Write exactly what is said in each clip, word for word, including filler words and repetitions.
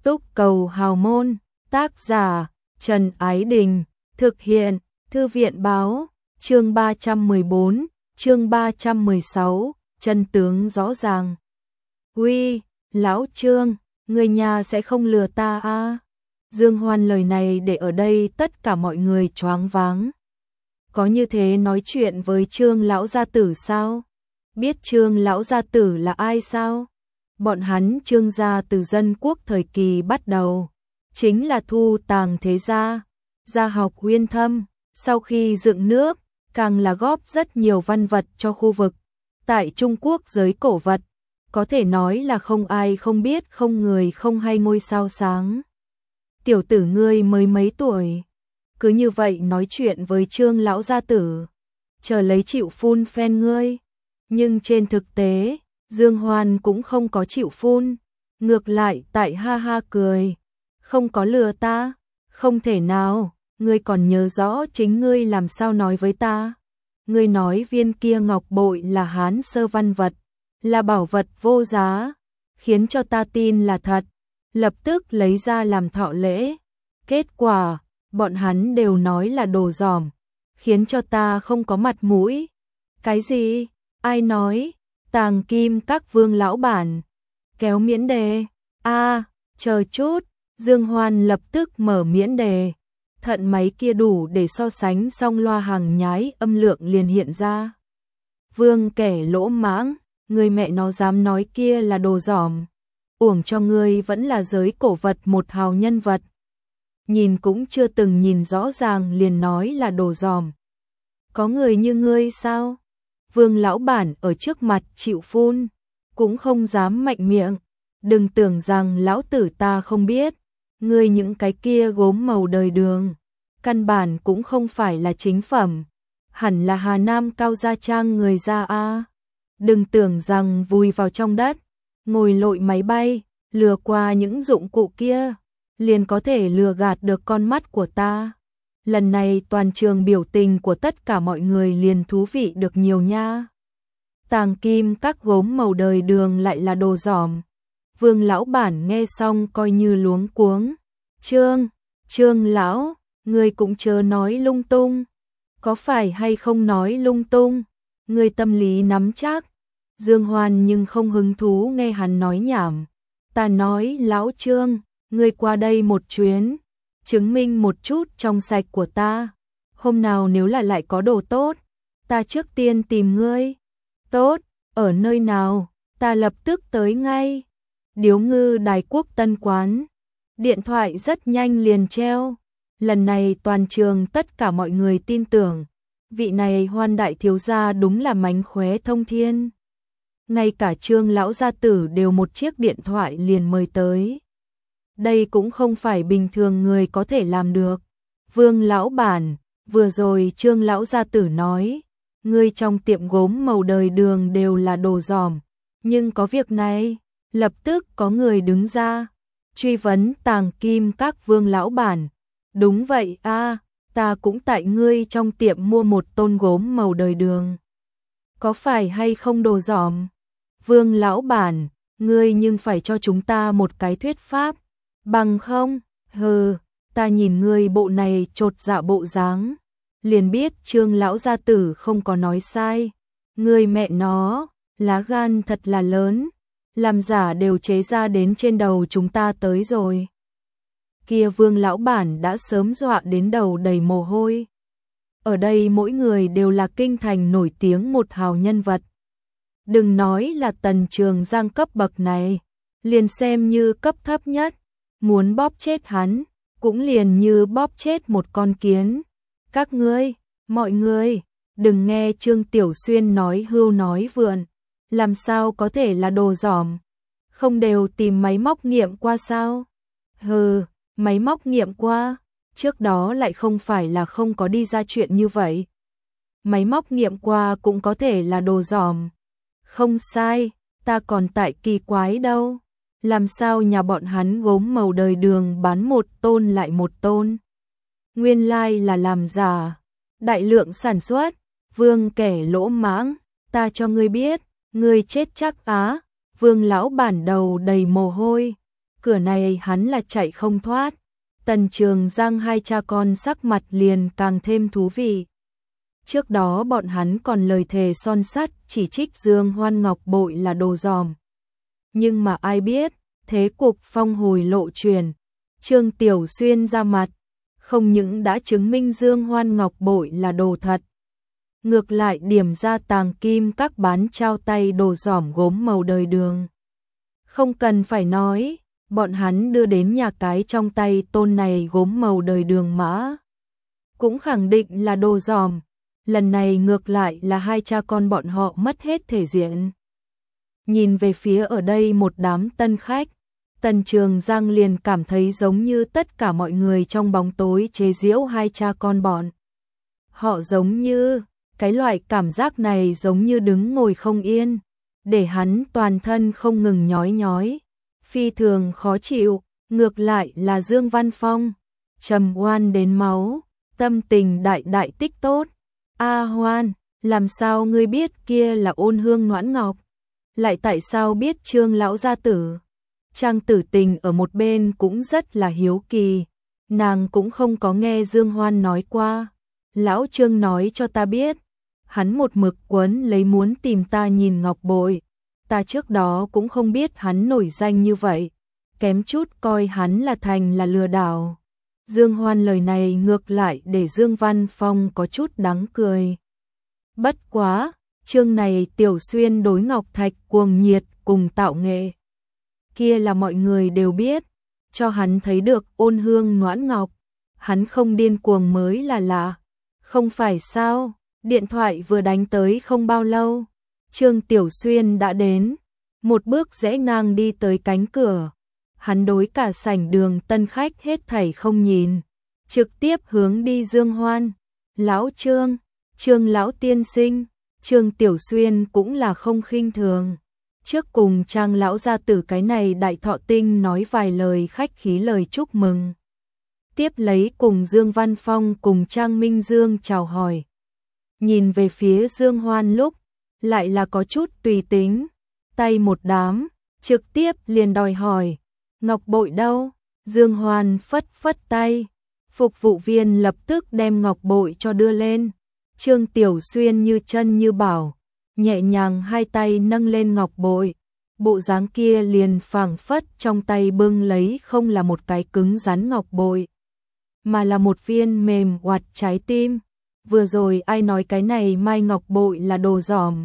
Túc Cầu Hào Môn, tác giả Trần Ái Đình, thực hiện Thư viện Báo, chương ba trăm mười bốn, chương ba trăm mười sáu, chân tướng rõ ràng. Uy, lão Trương, người nhà sẽ không lừa ta à? Dương Hoan lời này để ở đây tất cả mọi người choáng váng. Có như thế nói chuyện với Trương lão gia tử sao? Biết Trương lão gia tử là ai sao? Bọn hắn Trương gia từ dân quốc thời kỳ bắt đầu, chính là thu tàng thế gia, gia học uyên thâm, sau khi dựng nước, càng là góp rất nhiều văn vật cho khu vực. Tại Trung Quốc giới cổ vật, có thể nói là không ai không biết, không người không hay ngôi sao sáng. Tiểu tử ngươi mới mấy tuổi, cứ như vậy nói chuyện với Trương lão gia tử, chờ lấy chịu phun phen ngươi. Nhưng trên thực tế, Dương Hoan cũng không có chịu phun, ngược lại tại ha ha cười, không có lừa ta, không thể nào, ngươi còn nhớ rõ chính ngươi làm sao nói với ta. Ngươi nói viên kia ngọc bội là Hán sơ văn vật, là bảo vật vô giá, khiến cho ta tin là thật, lập tức lấy ra làm thọ lễ. Kết quả, bọn hắn đều nói là đồ dỏm, khiến cho ta không có mặt mũi. Cái gì? Ai nói? Tàng Kim Các Vương lão bản. Kéo miễn đề. A, à, chờ chút, Dương Hoan lập tức mở miễn đề. Thận máy kia đủ để so sánh, xong loa hàng nhái âm lượng liền hiện ra. Vương kẻ lỗ mãng, người mẹ nó dám nói kia là đồ dỏm. Uổng cho ngươi vẫn là giới cổ vật một hào nhân vật. Nhìn cũng chưa từng nhìn rõ ràng liền nói là đồ dỏm. Có người như ngươi sao? Vương lão bản ở trước mặt chịu phun, cũng không dám mạnh miệng. Đừng tưởng rằng lão tử ta không biết, ngươi những cái kia gốm màu đời đường, căn bản cũng không phải là chính phẩm, hẳn là Hà Nam Cao Gia Trang người ra a. Đừng tưởng rằng vùi vào trong đất, ngồi lội máy bay, lừa qua những dụng cụ kia, liền có thể lừa gạt được con mắt của ta. Lần này toàn trường biểu tình của tất cả mọi người liền thú vị được nhiều nha. Tàng Kim Các gốm màu đời đường lại là đồ dỏm. Vương lão bản nghe xong coi như luống cuống. Trương, Trương lão, ngươi cũng chớ nói lung tung. Có phải hay không nói lung tung? Ngươi tâm lý nắm chắc. Dương Hoan nhưng không hứng thú nghe hắn nói nhảm. Ta nói lão Trương, ngươi qua đây một chuyến, chứng minh một chút trong sạch của ta. Hôm nào nếu là lại có đồ tốt, ta trước tiên tìm ngươi. Tốt, ở nơi nào, ta lập tức tới ngay. Điếu Ngư Đài Quốc Tân Quán. Điện thoại rất nhanh liền treo. Lần này toàn trường tất cả mọi người tin tưởng, vị này Hoan đại thiếu gia đúng là mánh khóe thông thiên. Ngay cả Trương lão gia tử đều một chiếc điện thoại liền mời tới. Đây cũng không phải bình thường người có thể làm được. Vương lão bản, vừa rồi Trương lão gia tử nói, ngươi trong tiệm gốm màu đời đường đều là đồ dỏm, nhưng có việc này, lập tức có người đứng ra truy vấn Tàng Kim Các Vương lão bản. Đúng vậy a, à, ta cũng tại ngươi trong tiệm mua một tôn gốm màu đời đường. Có phải hay không đồ dỏm? Vương lão bản, ngươi nhưng phải cho chúng ta một cái thuyết pháp. Bằng không, hừ, ta nhìn ngươi bộ này chột dạ bộ dáng, liền biết Trương lão gia tử không có nói sai. Ngươi mẹ nó, lá gan thật là lớn, làm giả đều chế ra đến trên đầu chúng ta tới rồi. Kia Vương lão bản đã sớm dọa đến đầu đầy mồ hôi. Ở đây mỗi người đều là kinh thành nổi tiếng một hào nhân vật. Đừng nói là Tần Trường Giang cấp bậc này, liền xem như cấp thấp nhất, muốn bóp chết hắn, cũng liền như bóp chết một con kiến. Các ngươi, mọi người, đừng nghe Trương Tiểu Xuyên nói hưu nói vượn, làm sao có thể là đồ dỏm? Không đều tìm máy móc nghiệm qua sao? Hừ, máy móc nghiệm qua, trước đó lại không phải là không có đi ra chuyện như vậy. Máy móc nghiệm qua cũng có thể là đồ dỏm. Không sai, ta còn tại kỳ quái đâu. Làm sao nhà bọn hắn gốm màu đời đường bán một tôn lại một tôn? Nguyên lai là làm giả, đại lượng sản xuất. Vương kẻ lỗ mãng, ta cho ngươi biết, ngươi chết chắc á. Vương lão bản đầu đầy mồ hôi, cửa này hắn là chạy không thoát. Tần Trường Giang hai cha con sắc mặt liền càng thêm thú vị. Trước đó bọn hắn còn lời thề son sắt chỉ trích Dương Hoan Ngọc Bội là đồ dòm. Nhưng mà ai biết, thế cục phong hồi lộ truyền, Trương Tiểu Xuyên ra mặt, không những đã chứng minh Dương Hoan Ngọc Bội là đồ thật, ngược lại điểm ra tàng kim các bán trao tay đồ dỏm gốm màu đời đường. Không cần phải nói, bọn hắn đưa đến nhà cái trong tay tôn này gốm màu đời đường mã, cũng khẳng định là đồ dòm. Lần này ngược lại là hai cha con bọn họ mất hết thể diện. Nhìn về phía ở đây một đám tân khách, Tần Trường Giang liền cảm thấy giống như tất cả mọi người trong bóng tối chế giễu hai cha con bọn. Họ giống như, cái loại cảm giác này giống như đứng ngồi không yên, để hắn toàn thân không ngừng nhói nhói, phi thường khó chịu. Ngược lại là Dương Văn Phong, trầm oan đến máu, tâm tình đại đại tích tốt. A Hoan, làm sao ngươi biết kia là Ôn Hương Noãn Ngọc? Lại tại sao biết Trương lão gia tử? Trang Tử Tình ở một bên cũng rất là hiếu kỳ, nàng cũng không có nghe Dương Hoan nói qua. Lão Trương nói cho ta biết, hắn một mực quấn lấy muốn tìm ta nhìn ngọc bội, ta trước đó cũng không biết hắn nổi danh như vậy, kém chút coi hắn là thành là lừa đảo. Dương Hoan lời này ngược lại để Dương Văn Phong có chút đáng cười. Bất quá, chương này Tiểu Xuyên đối Ngọc Thạch cuồng nhiệt cùng tạo nghệ, kia là mọi người đều biết, cho hắn thấy được Ôn Hương Noãn Ngọc, hắn không điên cuồng mới là lạ. Không phải sao, điện thoại vừa đánh tới không bao lâu, Trương Tiểu Xuyên đã đến, một bước rẽ ngang đi tới cánh cửa. Hắn đối cả sảnh đường tân khách hết thảy không nhìn, trực tiếp hướng đi Dương Hoan. Lão Trương, Trương lão tiên sinh, Trương Tiểu Xuyên cũng là không khinh thường. Trước cùng Trang lão gia tử cái này đại thọ tinh nói vài lời khách khí lời chúc mừng. Tiếp lấy cùng Dương Văn Phong cùng Trang Minh Dương chào hỏi. Nhìn về phía Dương Hoan lúc, lại là có chút tùy tính, tay một đám, trực tiếp liền đòi hỏi. Ngọc bội đâu? Dương Hoan phất phất tay, phục vụ viên lập tức đem ngọc bội cho đưa lên. Trương Tiểu Xuyên như chân như bảo, nhẹ nhàng hai tay nâng lên ngọc bội, bộ dáng kia liền phảng phất trong tay bưng lấy không là một cái cứng rắn ngọc bội, mà là một viên mềm oặt trái tim. Vừa rồi ai nói cái này mai ngọc bội là đồ dòm?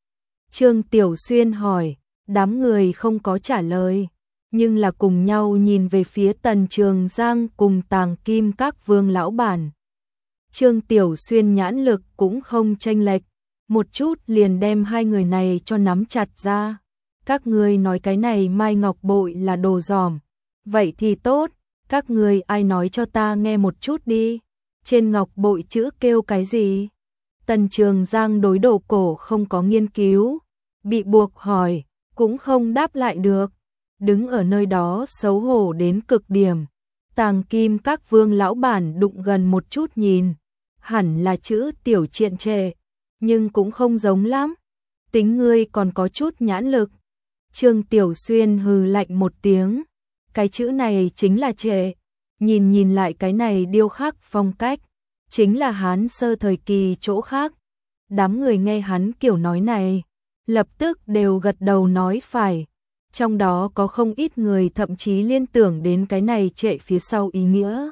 Trương Tiểu Xuyên hỏi, đám người không có trả lời, nhưng là cùng nhau nhìn về phía Tần Trường Giang cùng Tàng Kim các vương lão bản. Trương Tiểu Xuyên nhãn lực cũng không chênh lệch, một chút liền đem hai người này cho nắm chặt ra. Các ngươi nói cái này mai ngọc bội là đồ dòm, vậy thì tốt, các ngươi ai nói cho ta nghe một chút đi, trên ngọc bội chữ kêu cái gì? Tần Trường Giang đối đồ cổ không có nghiên cứu, bị buộc hỏi, cũng không đáp lại được. Đứng ở nơi đó xấu hổ đến cực điểm. Tàng Kim các vương lão bản đụng gần một chút nhìn, hẳn là chữ tiểu triện trệ, nhưng cũng không giống lắm. Tính ngươi còn có chút nhãn lực. Trương Tiểu Xuyên hừ lạnh một tiếng, cái chữ này chính là trệ, nhìn nhìn lại cái này điêu khắc phong cách, chính là Hán sơ thời kỳ chỗ khác. Đám người nghe hắn kiểu nói này, lập tức đều gật đầu nói phải. Trong đó có không ít người thậm chí liên tưởng đến cái này trệ phía sau ý nghĩa.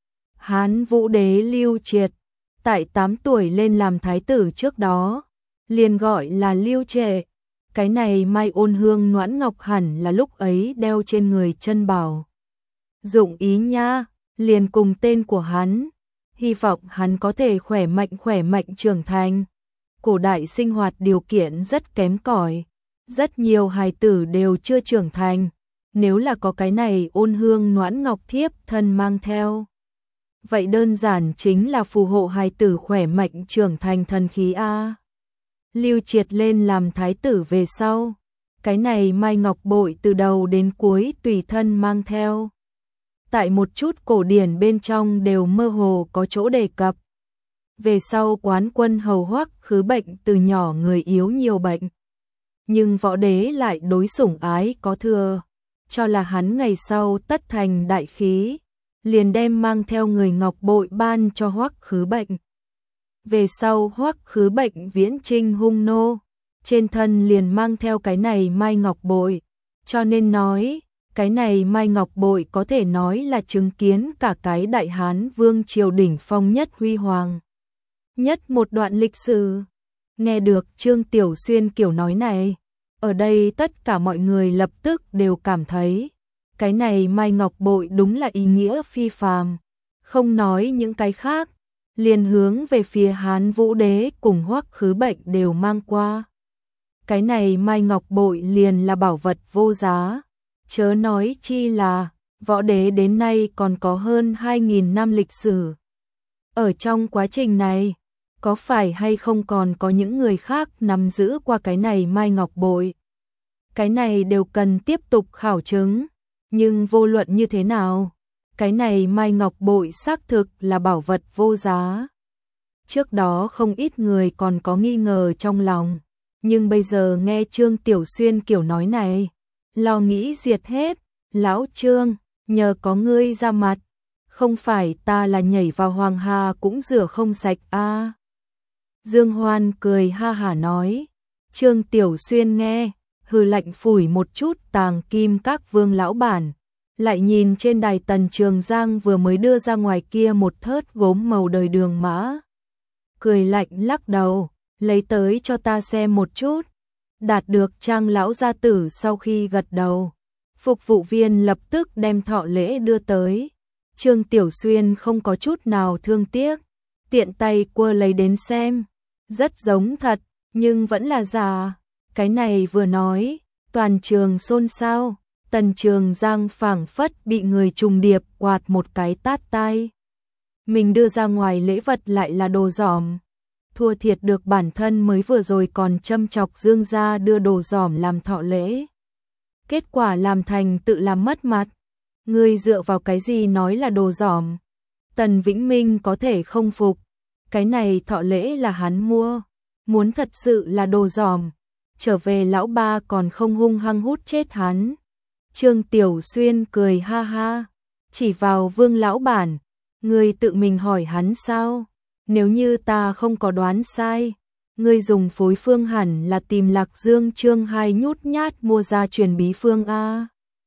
Hán Vũ đế Lưu Triệt, tại tám tuổi lên làm thái tử trước đó, liền gọi là Lưu Trệ. Cái này mai Ôn Hương Noãn Ngọc hẳn là lúc ấy đeo trên người chân bảo. Dụng ý nha, liền cùng tên của hắn, hy vọng hắn có thể khỏe mạnh khỏe mạnh trưởng thành. Cổ đại sinh hoạt điều kiện rất kém cỏi, rất nhiều hài tử đều chưa trưởng thành, nếu là có cái này Ôn Hương Noãn Ngọc thiếp thân mang theo, vậy đơn giản chính là phù hộ hài tử khỏe mạnh trưởng thành thần khí a. Lưu Triệt lên làm thái tử về sau, cái này mai ngọc bội từ đầu đến cuối tùy thân mang theo. Tại một chút cổ điển bên trong đều mơ hồ có chỗ đề cập. Về sau quán quân hầu hoắc khứ bệnh từ nhỏ người yếu nhiều bệnh, nhưng võ đế lại đối sủng ái có thừa, cho là hắn ngày sau tất thành đại khí, liền đem mang theo người ngọc bội ban cho Hoắc Khứ Bệnh. Về sau Hoắc Khứ Bệnh viễn trinh hung nô, trên thân liền mang theo cái này mai ngọc bội, cho nên nói, cái này mai ngọc bội có thể nói là chứng kiến cả cái Đại Hán vương triều đỉnh phong nhất huy hoàng. Nhất một đoạn lịch sử. Nghe được Trương Tiểu Xuyên kiểu nói này, ở đây tất cả mọi người lập tức đều cảm thấy, cái này mai ngọc bội đúng là ý nghĩa phi phàm, không nói những cái khác, liền hướng về phía Hán Vũ Đế cùng Hoắc Khứ Bệnh đều mang qua. Cái này mai ngọc bội liền là bảo vật vô giá, chớ nói chi là Võ Đế đến nay còn có hơn hai nghìn năm lịch sử. Ở trong quá trình này, có phải hay không còn có những người khác nắm giữ qua cái này mai ngọc bội? Cái này đều cần tiếp tục khảo chứng, nhưng vô luận như thế nào, cái này mai ngọc bội xác thực là bảo vật vô giá. Trước đó không ít người còn có nghi ngờ trong lòng, nhưng bây giờ nghe Trương Tiểu Xuyên kiểu nói này, lo nghĩ diệt hết. Lão Trương, nhờ có ngươi ra mặt, không phải ta là nhảy vào hoàng hà cũng rửa không sạch a. À. Dương Hoan cười ha hả nói. Trương Tiểu Xuyên nghe, hừ lạnh phủi một chút Tàng Kim Các Vương lão bản, lại nhìn trên đài Tần Trường Giang vừa mới đưa ra ngoài kia một thớt gốm màu đời đường mã. Cười lạnh lắc đầu, lấy tới cho ta xem một chút. Đạt được Trang lão gia tử sau khi gật đầu, phục vụ viên lập tức đem thọ lễ đưa tới. Trương Tiểu Xuyên không có chút nào thương tiếc, tiện tay quơ lấy đến xem, rất giống thật, nhưng vẫn là giả. Cái này vừa nói, toàn trường xôn xao, Tần Trường Giang phảng phất bị người trùng điệp quạt một cái tát tai. Mình đưa ra ngoài lễ vật lại là đồ giỏm, thua thiệt được bản thân mới vừa rồi còn châm chọc Dương gia đưa đồ giỏm làm thọ lễ. Kết quả làm thành tự làm mất mặt. Ngươi dựa vào cái gì nói là đồ giỏm? Tần Vĩnh Minh có thể không phục, cái này thọ lễ là hắn mua, muốn thật sự là đồ giỏm, trở về lão ba còn không hung hăng hút chết hắn. Trương Tiểu Xuyên cười ha ha, chỉ vào Vương lão bản, ngươi tự mình hỏi hắn sao? Nếu như ta không có đoán sai, ngươi dùng phối phương hẳn là tìm Lạc Dương Trương hai nhút nhát mua ra truyền bí phương a.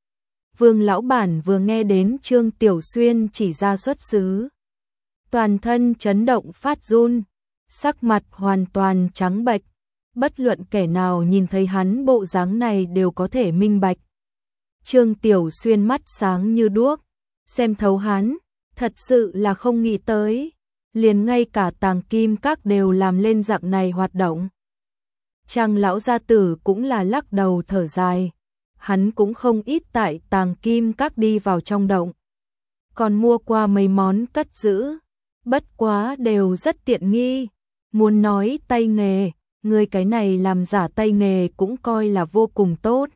Vương lão bản vừa nghe đến Trương Tiểu Xuyên chỉ ra xuất xứ, toàn thân chấn động phát run, sắc mặt hoàn toàn trắng bệch, bất luận kẻ nào nhìn thấy hắn bộ dáng này đều có thể minh bạch. Trương Tiểu Xuyên mắt sáng như đuốc, xem thấu hắn, thật sự là không nghĩ tới, liền ngay cả Tàng Kim Các đều làm lên dạng này hoạt động. Trang lão gia tử cũng là lắc đầu thở dài, hắn cũng không ít tại Tàng Kim Các đi vào trong động, còn mua qua mấy món cất giữ, bất quá đều rất tiện nghi. Muốn nói tay nghề, người cái này làm giả tay nghề cũng coi là vô cùng tốt.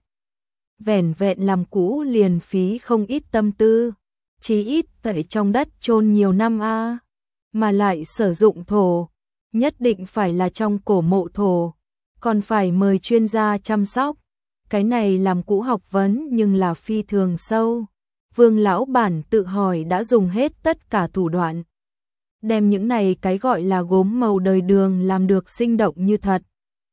Vẻn vẹn làm cũ liền phí không ít tâm tư, chí ít tại trong đất chôn nhiều năm a, mà lại sử dụng thổ, nhất định phải là trong cổ mộ thổ, còn phải mời chuyên gia chăm sóc. Cái này làm cũ học vấn nhưng là phi thường sâu. Vương lão bản tự hỏi đã dùng hết tất cả thủ đoạn, đem những này cái gọi là gốm màu đời đường làm được sinh động như thật.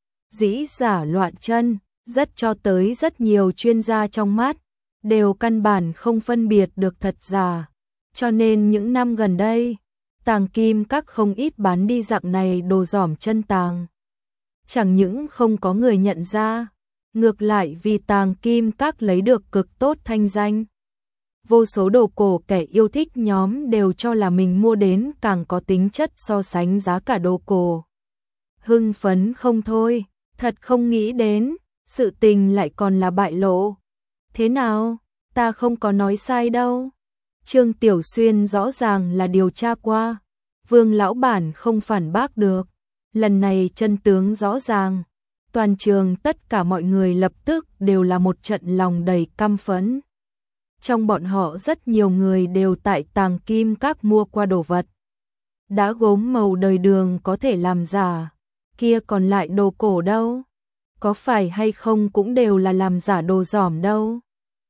Dĩ giả loạn chân, rất cho tới rất nhiều chuyên gia trong mắt, đều căn bản không phân biệt được thật giả. Cho nên những năm gần đây, Tàng Kim Các không ít bán đi dạng này đồ giỏm chân tàng. Chẳng những không có người nhận ra, ngược lại vì Tàng Kim Các lấy được cực tốt thanh danh. Vô số đồ cổ kẻ yêu thích nhóm đều cho là mình mua đến càng có tính chất so sánh giá cả đồ cổ. Hưng phấn không thôi, thật không nghĩ đến, sự tình lại còn là bại lộ. Thế nào, ta không có nói sai đâu. Trương Tiểu Xuyên rõ ràng là điều tra qua, Vương lão bản không phản bác được. Lần này chân tướng rõ ràng, toàn trường tất cả mọi người lập tức đều là một trận lòng đầy căm phẫn. Trong bọn họ rất nhiều người đều tại Tàng Kim Các mua qua đồ vật. Đá gốm màu đời đường có thể làm giả, kia còn lại đồ cổ đâu? Có phải hay không cũng đều là làm giả đồ giỏm đâu?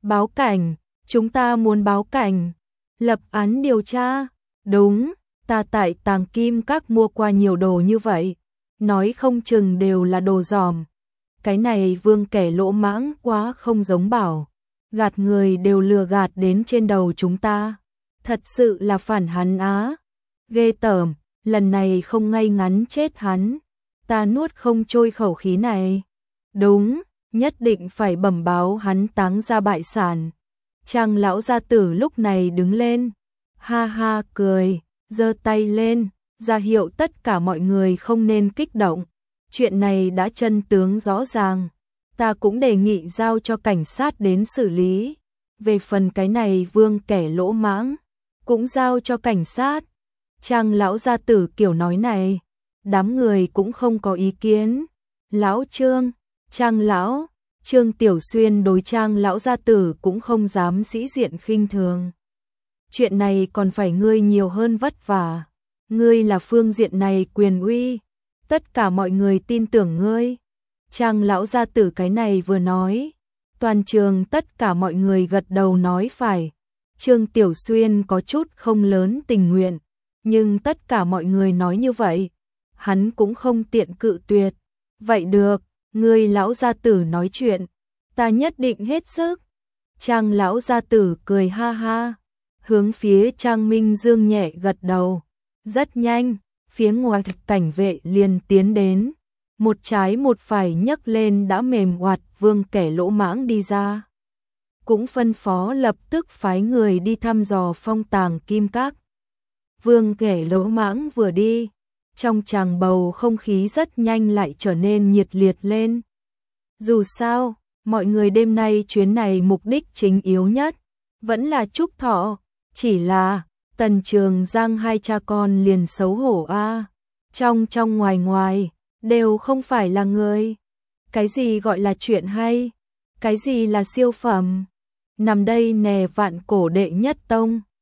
Báo cảnh, chúng ta muốn báo cảnh. Lập án điều tra. Đúng, ta tại Tàng Kim Các mua qua nhiều đồ như vậy. Nói không chừng đều là đồ giòm. Cái này Vương kẻ lỗ mãng quá không giống bảo. Gạt người đều lừa gạt đến trên đầu chúng ta. Thật sự là phản hắn á. Ghê tởm, lần này không ngay ngắn chết hắn. Ta nuốt không trôi khẩu khí này. Đúng, nhất định phải bẩm báo hắn táng ra bại sản. Trang lão gia tử lúc này đứng lên. Ha ha cười, giơ tay lên, ra hiệu tất cả mọi người không nên kích động. Chuyện này đã chân tướng rõ ràng. Ta cũng đề nghị giao cho cảnh sát đến xử lý. Về phần cái này Vương kẻ lỗ mãng, cũng giao cho cảnh sát. Trang lão gia tử kiểu nói này, đám người cũng không có ý kiến. Lão Trương, Trang lão, Trương Tiểu Xuyên đối Trang lão gia tử cũng không dám sĩ diện khinh thường. Chuyện này còn phải ngươi nhiều hơn vất vả. Ngươi là phương diện này quyền uy, tất cả mọi người tin tưởng ngươi. Trang lão gia tử cái này vừa nói, toàn trường tất cả mọi người gật đầu nói phải. Trương Tiểu Xuyên có chút không lớn tình nguyện, nhưng tất cả mọi người nói như vậy, hắn cũng không tiện cự tuyệt. Vậy được, ngươi lão gia tử nói chuyện, ta nhất định hết sức. Trang lão gia tử cười ha ha, hướng phía Trang Minh Dương nhẹ gật đầu. Rất nhanh, phía ngoài cảnh vệ liền tiến đến, một trái một phải nhấc lên đã mềm oặt Vương kẻ lỗ mãng đi ra. Cũng phân phó lập tức phái người đi thăm dò phong Tàng Kim Các. Vương kẻ lỗ mãng vừa đi, trong tràng bầu không khí rất nhanh lại trở nên nhiệt liệt lên. Dù sao, mọi người đêm nay chuyến này mục đích chính yếu nhất vẫn là chúc thọ, chỉ là Tần Trường Giang hai cha con liền xấu hổ a, trong trong ngoài ngoài đều không phải là người. Cái gì gọi là chuyện hay, cái gì là siêu phẩm. Nằm đây nè vạn cổ đệ nhất tông,